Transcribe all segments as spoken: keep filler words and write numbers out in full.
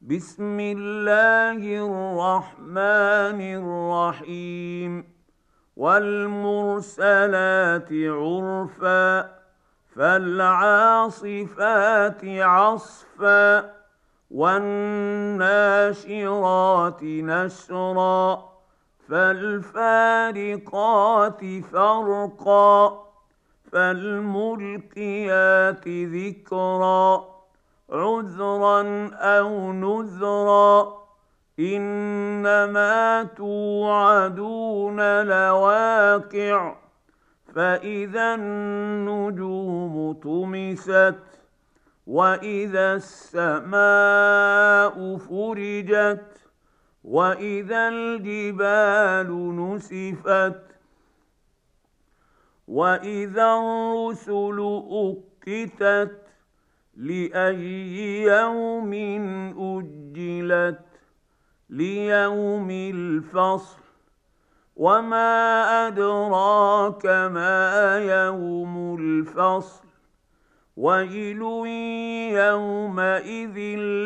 بسم الله الرحمن الرحيم والمرسلات عرفا فالعاصفات عصفا والناشرات نشرا فالفارقات فرقا فالملقيات ذكرا عذرا أو نذرا إنما توعدون لواقع فإذا النجوم طمست وإذا السماء فرجت وإذا الجبال نسفت وإذا الرسل أقتت لأي يوم أجلت ليوم الفصل وما أدراك ما يوم الفصل ويل يومئذ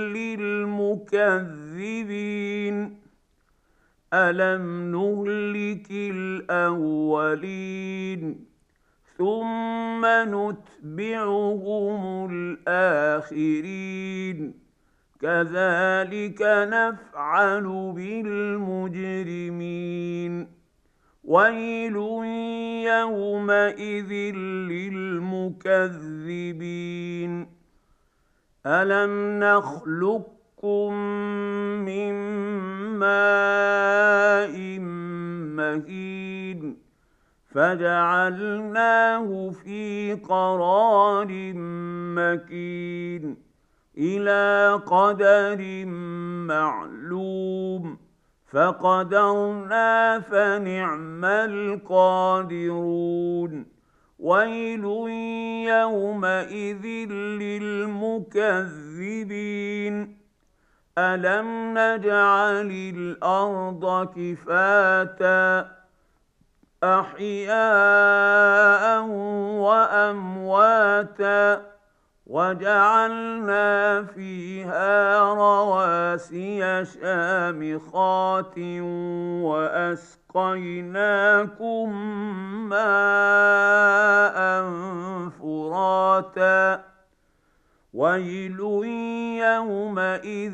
للمكذبين ألم نهلك الأولين ثم نتبعهم الآخرين كذلك نفعل بالمجرمين ويل يومئذ للمكذبين ألم نخلقكم من ماء مهين فجعلناه في قرار مكين إلى قدر معلوم فقدرنا فنعم القادرون ويل يومئذ للمكذبين ألم نجعل الأرض كفاتا أحياء وأمواتا وجعلنا فيها رواسي شامخات وأسقيناكم ماء فراتا ويل يومئذ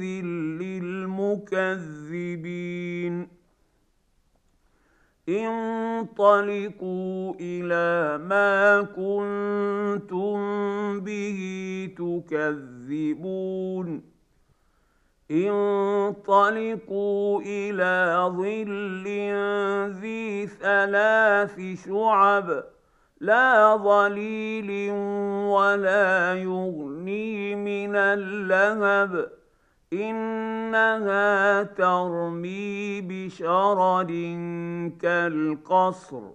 للمكذبين انطلقوا إلى ما كنتم به تكذبون انطلقوا إلى ظل ذي ثلاث شعب لا ظليل ولا يغني من اللهب إنها ترمي بشرر كالقصر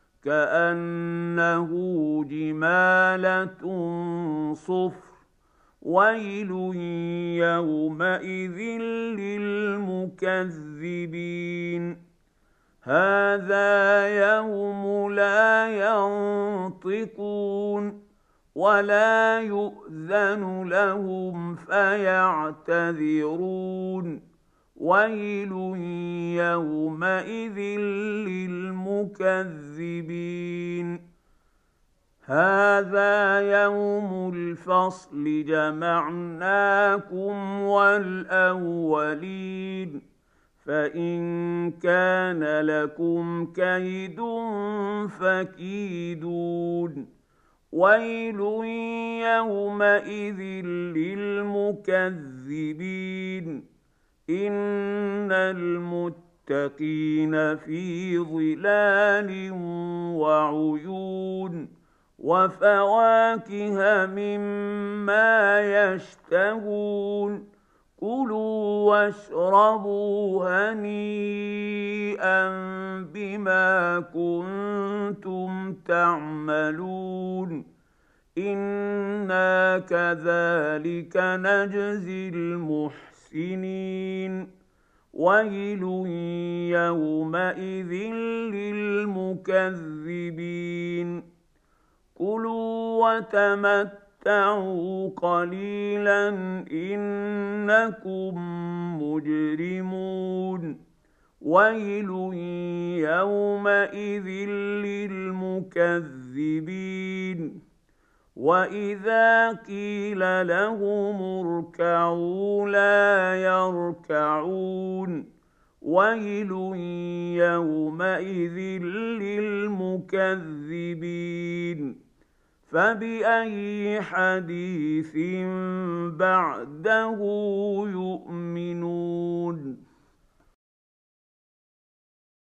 كأنه جمالة صفر ويل يومئذ للمكذبين هذا يوم لا ينطقون ولا يؤذن لهم فيعتذرون ويل يومئذ للمكذبين هذا يوم الفصل جمعناكم والأولين فإن كان لكم كيد فكيدون ويل يومئذ للمكذبين إن المتقين في ظلال وعيون وفواكه مما يشتهون كلوا واشربوا هنيئا بما كنتم تعملون إنا كذلك نجزي المحسنين ويل يومئذ للمكذبين كلوا وتمتعوا تَتَمَتَّعُوا قَلِيلًا إِنَّكُمْ مُجْرِمُونَ وَيْلٌ يَوْمَئِذٍ لِّلْمُكَذِّبِينَ وَإِذَا قِيلَ لَهُمُ ارْكَعُوا لَا يَرْكَعُونَ وَيْلٌ يَوْمَئِذٍ لِّلْمُكَذِّبِينَ فَبِأَيِّ حَدِيثٍ بَعْدَهُ يُؤْمِنُونَ